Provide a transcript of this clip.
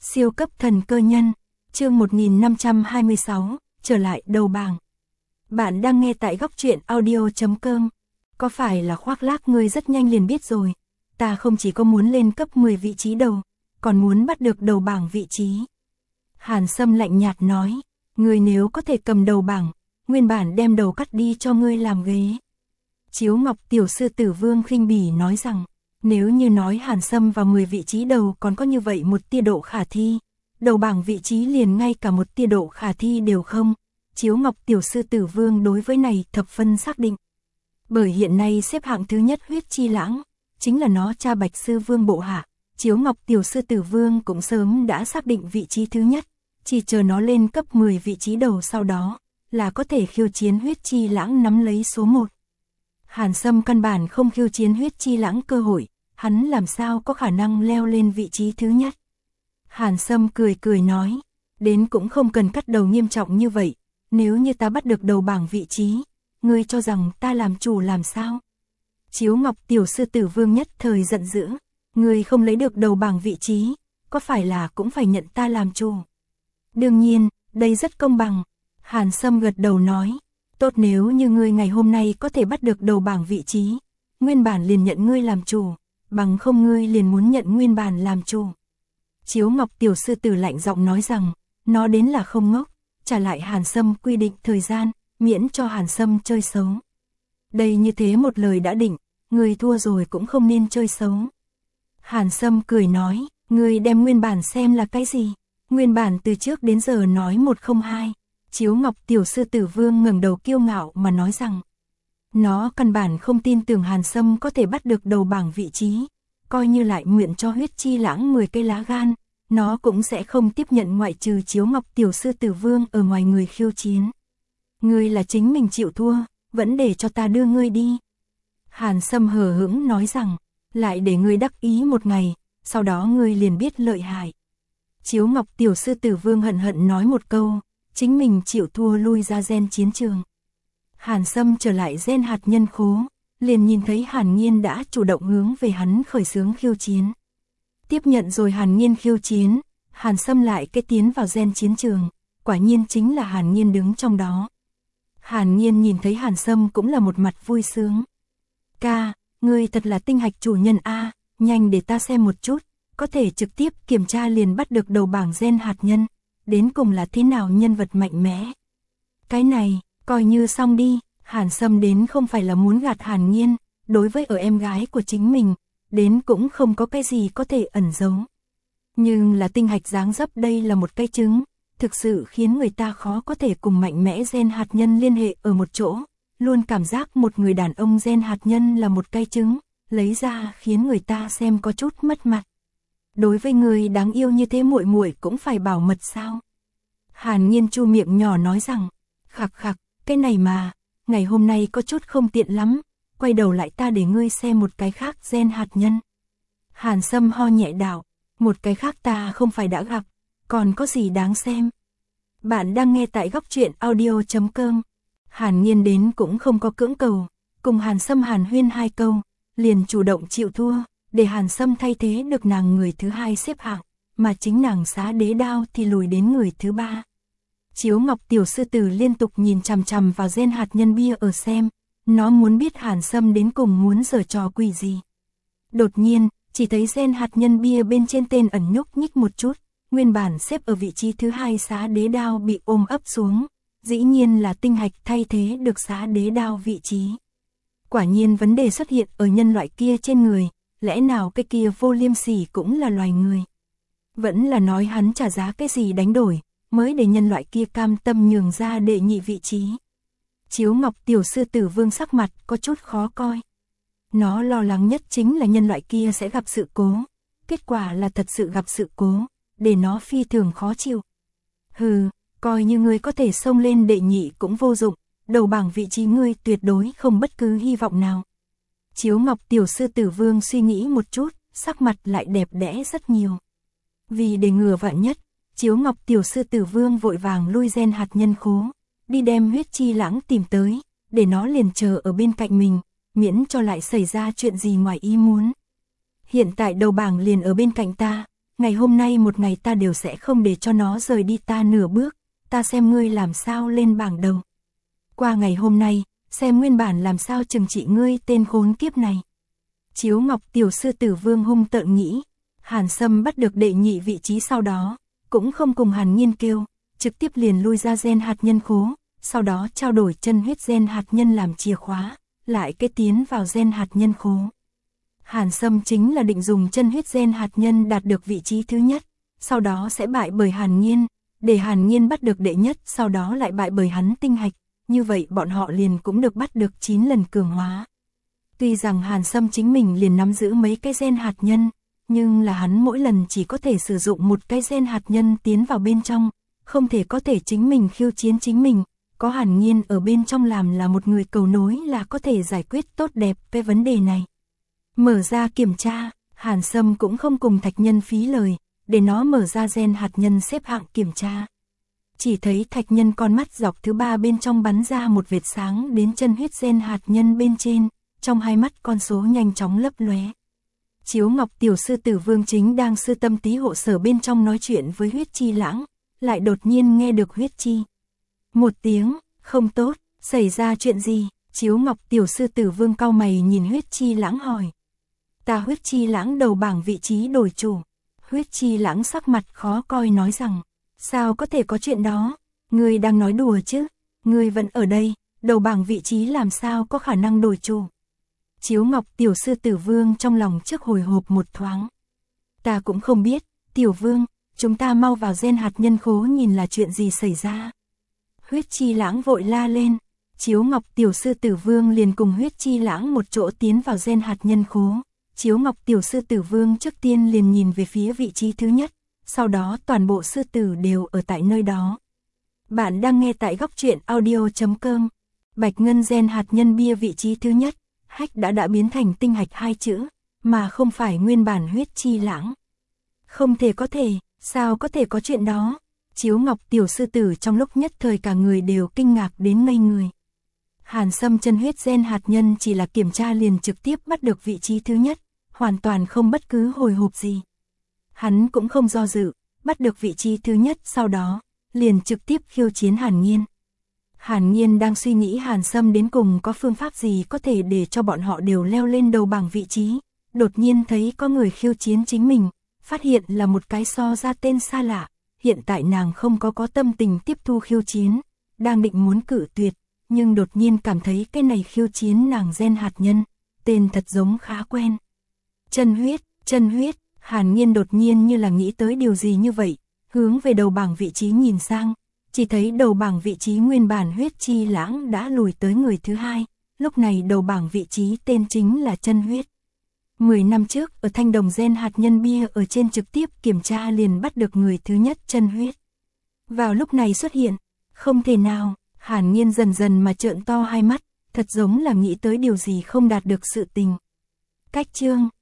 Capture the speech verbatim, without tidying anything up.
Siêu cấp thần cơ nhân, chương một nghìn năm trăm hai mươi sáu, trở lại đầu bảng. Bạn đang nghe tại góc truyện audio chấm com. Có phải là khoác lác ngươi rất nhanh liền biết rồi, ta không chỉ có muốn lên cấp mười vị trí đầu, còn muốn bắt được đầu bảng vị trí. Hàn Sâm lạnh nhạt nói, ngươi nếu có thể cầm đầu bảng, nguyên bản đem đầu cắt đi cho ngươi làm ghế. Chiếu Ngọc tiểu sư tử Vương khinh bỉ nói rằng, nếu như nói Hàn Sâm vào mười vị trí đầu còn có như vậy một tia độ khả thi, đầu bảng vị trí liền ngay cả một tia độ khả thi đều không. Chiếu Ngọc tiểu sư tử Vương đối với này thập phân xác định. Bởi hiện nay xếp hạng thứ nhất Huyết Chi Lãng, chính là nó cha Bạch Sư Vương bộ hạ. Chiếu Ngọc tiểu sư tử Vương cũng sớm đã xác định vị trí thứ nhất, chỉ chờ nó lên cấp mười vị trí đầu sau đó, là có thể khiêu chiến Huyết Chi Lãng nắm lấy số một. Hàn Sâm căn bản không khiêu chiến Huyết Chi Lãng cơ hội, hắn làm sao có khả năng leo lên vị trí thứ nhất. Hàn Sâm cười cười nói, đến cũng không cần cắt đầu nghiêm trọng như vậy, nếu như ta bắt được đầu bảng vị trí, ngươi cho rằng ta làm chủ làm sao? Chiếu Ngọc tiểu sư tử Vương nhất thời giận dữ, ngươi không lấy được đầu bảng vị trí, có phải là cũng phải nhận ta làm chủ? Đương nhiên, đây rất công bằng. Hàn Sâm gật đầu nói, tốt, nếu như ngươi ngày hôm nay có thể bắt được đầu bảng vị trí, nguyên bản liền nhận ngươi làm chủ, bằng không ngươi liền muốn nhận nguyên bản làm chủ. Chiếu Ngọc tiểu sư tử lạnh giọng nói rằng, nó đến là không ngốc, trả lại Hàn Sâm quy định thời gian, miễn cho Hàn Sâm chơi xấu. Đây như thế một lời đã định, ngươi thua rồi cũng không nên chơi xấu. Hàn Sâm cười nói, ngươi đem nguyên bản xem là cái gì? Nguyên bản từ trước đến giờ nói một không hai. Chiếu Ngọc tiểu sư tử Vương ngẩng đầu kiêu ngạo mà nói rằng, nó căn bản không tin tưởng Hàn Sâm có thể bắt được đầu bảng vị trí, coi như lại nguyện cho Huyết Chi Lãng mười cây lá gan, nó cũng sẽ không tiếp nhận ngoại trừ Chiếu Ngọc tiểu sư tử Vương ở ngoài người khiêu chiến. Ngươi là chính mình chịu thua, vẫn để cho ta đưa ngươi đi. Hàn Sâm hờ hững nói rằng, lại để ngươi đắc ý một ngày, sau đó ngươi liền biết lợi hại. Chiếu Ngọc tiểu sư tử Vương hận hận nói một câu, chính mình chịu thua lui ra gen chiến trường. Hàn Sâm trở lại gen hạt nhân khố, liền nhìn thấy Hàn Nhiên đã chủ động hướng về hắn khởi xướng khiêu chiến. Tiếp nhận rồi Hàn Nhiên khiêu chiến, Hàn Sâm lại kết tiến vào gen chiến trường, quả nhiên chính là Hàn Nhiên đứng trong đó. Hàn Nhiên nhìn thấy Hàn Sâm cũng là một mặt vui sướng. Ca, ngươi thật là tinh hạch chủ nhân a, nhanh để ta xem một chút, có thể trực tiếp kiểm tra liền bắt được đầu bảng gen hạt nhân, đến cùng là thế nào nhân vật mạnh mẽ. Cái này, coi như xong đi. Hàn Sâm đến không phải là muốn gạt Hàn Nhiên, đối với ở em gái của chính mình, đến cũng không có cái gì có thể ẩn giấu. Nhưng là tinh hạch dáng dấp đây là một cái trứng, thực sự khiến người ta khó có thể cùng mạnh mẽ gen hạt nhân liên hệ ở một chỗ, luôn cảm giác một người đàn ông gen hạt nhân là một cái trứng, lấy ra khiến người ta xem có chút mất mặt. Đối với người đáng yêu như thế muội muội cũng phải bảo mật sao? Hàn Nhiên chu miệng nhỏ nói rằng, khặc khặc, cái này mà, ngày hôm nay có chút không tiện lắm, quay đầu lại ta để ngươi xem một cái khác gen hạt nhân. Hàn Sâm ho nhẹ đạo, một cái khác ta không phải đã gặp, còn có gì đáng xem. Bạn đang nghe tại góc truyện audio chấm com. Hàn Nhiên đến cũng không có cưỡng cầu, cùng Hàn Sâm hàn huyên hai câu, liền chủ động chịu thua, để Hàn Sâm thay thế được nàng người thứ hai xếp hạng, mà chính nàng Xá Đế Đao thì lùi đến người thứ ba. Chiếu Ngọc tiểu sư tử liên tục nhìn chằm chằm vào gen hạt nhân bia ở xem, nó muốn biết Hàn Sâm đến cùng muốn giở trò quỷ gì. Đột nhiên, chỉ thấy gen hạt nhân bia bên trên tên ẩn nhúc nhích một chút, nguyên bản xếp ở vị trí thứ hai Xá Đế Đao bị ôm ấp xuống, dĩ nhiên là tinh hạch thay thế được Xá Đế Đao vị trí. Quả nhiên vấn đề xuất hiện ở nhân loại kia trên người, lẽ nào cái kia Vô Liêm Sỉ cũng là loài người? Vẫn là nói hắn trả giá cái gì đánh đổi, mới để nhân loại kia cam tâm nhường ra đệ nhị vị trí. Chiếu Ngọc tiểu sư tử Vương sắc mặt có chút khó coi. Nó lo lắng nhất chính là nhân loại kia sẽ gặp sự cố. Kết quả là thật sự gặp sự cố, để nó phi thường khó chịu. Hừ, coi như ngươi có thể xông lên đệ nhị cũng vô dụng, đầu bảng vị trí ngươi tuyệt đối không bất cứ hy vọng nào. Chiếu Ngọc tiểu sư tử Vương suy nghĩ một chút, sắc mặt lại đẹp đẽ rất nhiều. Vì để ngừa vạn nhất, Chiếu Ngọc tiểu sư tử Vương vội vàng lui gen hạt nhân khố, đi đem Huyết Chi Lãng tìm tới, để nó liền chờ ở bên cạnh mình, miễn cho lại xảy ra chuyện gì ngoài ý muốn. Hiện tại đầu bảng liền ở bên cạnh ta, ngày hôm nay một ngày ta đều sẽ không để cho nó rời đi ta nửa bước, ta xem ngươi làm sao lên bảng đầu. Qua ngày hôm nay, xem nguyên bản làm sao trừng trị ngươi tên khốn kiếp này. Chiếu Ngọc tiểu sư tử Vương hung tợn nghĩ, Hàn Sâm bắt được đệ nhị vị trí sau đó, cũng không cùng Hàn Nhiên kêu, trực tiếp liền lui ra gen hạt nhân khố, sau đó trao đổi chân huyết gen hạt nhân làm chìa khóa, lại kết tiến vào gen hạt nhân khố. Hàn Sâm chính là định dùng chân huyết gen hạt nhân đạt được vị trí thứ nhất, sau đó sẽ bại bởi Hàn Nhiên, để Hàn Nhiên bắt được đệ nhất, sau đó lại bại bởi hắn tinh hạch, như vậy bọn họ liền cũng được bắt được chín lần cường hóa. Tuy rằng Hàn Sâm chính mình liền nắm giữ mấy cái gen hạt nhân, nhưng là hắn mỗi lần chỉ có thể sử dụng một cái gen hạt nhân tiến vào bên trong, không thể có thể chính mình khiêu chiến chính mình, có Hàn Nhiên ở bên trong làm là một người cầu nối là có thể giải quyết tốt đẹp về vấn đề này. Mở ra kiểm tra, Hàn Sâm cũng không cùng Thạch Nhân phí lời, để nó mở ra gen hạt nhân xếp hạng kiểm tra. Chỉ thấy Thạch Nhân con mắt dọc thứ ba bên trong bắn ra một vệt sáng đến chân huyết gen hạt nhân bên trên, trong hai mắt con số nhanh chóng lấp lóe. Chiếu Ngọc tiểu sư tử Vương chính đang sư tâm tí hộ sở bên trong nói chuyện với Huyết Chi Lãng, lại đột nhiên nghe được Huyết Chi. Một tiếng, không tốt, xảy ra chuyện gì? Chiếu Ngọc tiểu sư tử Vương cau mày nhìn Huyết Chi Lãng hỏi. Ta Huyết Chi Lãng đầu bảng vị trí đổi chủ. Huyết Chi Lãng sắc mặt khó coi nói rằng, sao có thể có chuyện đó? Ngươi đang nói đùa chứ? Ngươi vẫn ở đây, đầu bảng vị trí làm sao có khả năng đổi chủ? Chiếu Ngọc tiểu sư tử Vương trong lòng trước hồi hộp một thoáng. Ta cũng không biết, tiểu Vương, chúng ta mau vào gen hạt nhân khố nhìn là chuyện gì xảy ra. Huyết Chi Lãng vội la lên, Chiếu Ngọc tiểu sư tử Vương liền cùng Huyết Chi Lãng một chỗ tiến vào gen hạt nhân khố. Chiếu Ngọc tiểu sư tử Vương trước tiên liền nhìn về phía vị trí thứ nhất, sau đó toàn bộ sư tử đều ở tại nơi đó. Bạn đang nghe tại góc truyện audio chấm com. Bạch ngân gen hạt nhân bia vị trí thứ nhất, hách đã đã biến thành tinh hạch hai chữ, mà không phải nguyên bản Huyết Chi Lãng. Không thể có thể, sao có thể có chuyện đó? Chiếu Ngọc tiểu sư tử trong lúc nhất thời cả người đều kinh ngạc đến ngây người. Hàn Sâm chân huyết gen hạt nhân chỉ là kiểm tra liền trực tiếp bắt được vị trí thứ nhất, hoàn toàn không bất cứ hồi hộp gì. Hắn cũng không do dự, bắt được vị trí thứ nhất sau đó, liền trực tiếp khiêu chiến Hàn Nhiên. Hàn Nhiên đang suy nghĩ Hàn Sâm đến cùng có phương pháp gì có thể để cho bọn họ đều leo lên đầu bảng vị trí, đột nhiên thấy có người khiêu chiến chính mình, phát hiện là một cái so ra tên xa lạ, hiện tại nàng không có có tâm tình tiếp thu khiêu chiến, đang định muốn cự tuyệt, nhưng đột nhiên cảm thấy cái này khiêu chiến nàng gen hạt nhân, tên thật giống khá quen. Chân huyết, chân huyết, Hàn Nhiên đột nhiên như là nghĩ tới điều gì như vậy, hướng về đầu bảng vị trí nhìn sang, chỉ thấy đầu bảng vị trí nguyên bản Huyết Chi Lãng đã lùi tới người thứ hai, lúc này đầu bảng vị trí tên chính là chân huyết. Mười năm trước ở thanh đồng gen hạt nhân bia ở trên trực tiếp kiểm tra liền bắt được người thứ nhất chân huyết. Vào lúc này xuất hiện, không thể nào, Hàn Nhiên dần dần mà trợn to hai mắt, thật giống là nghĩ tới điều gì không đạt được sự tình. Cách chương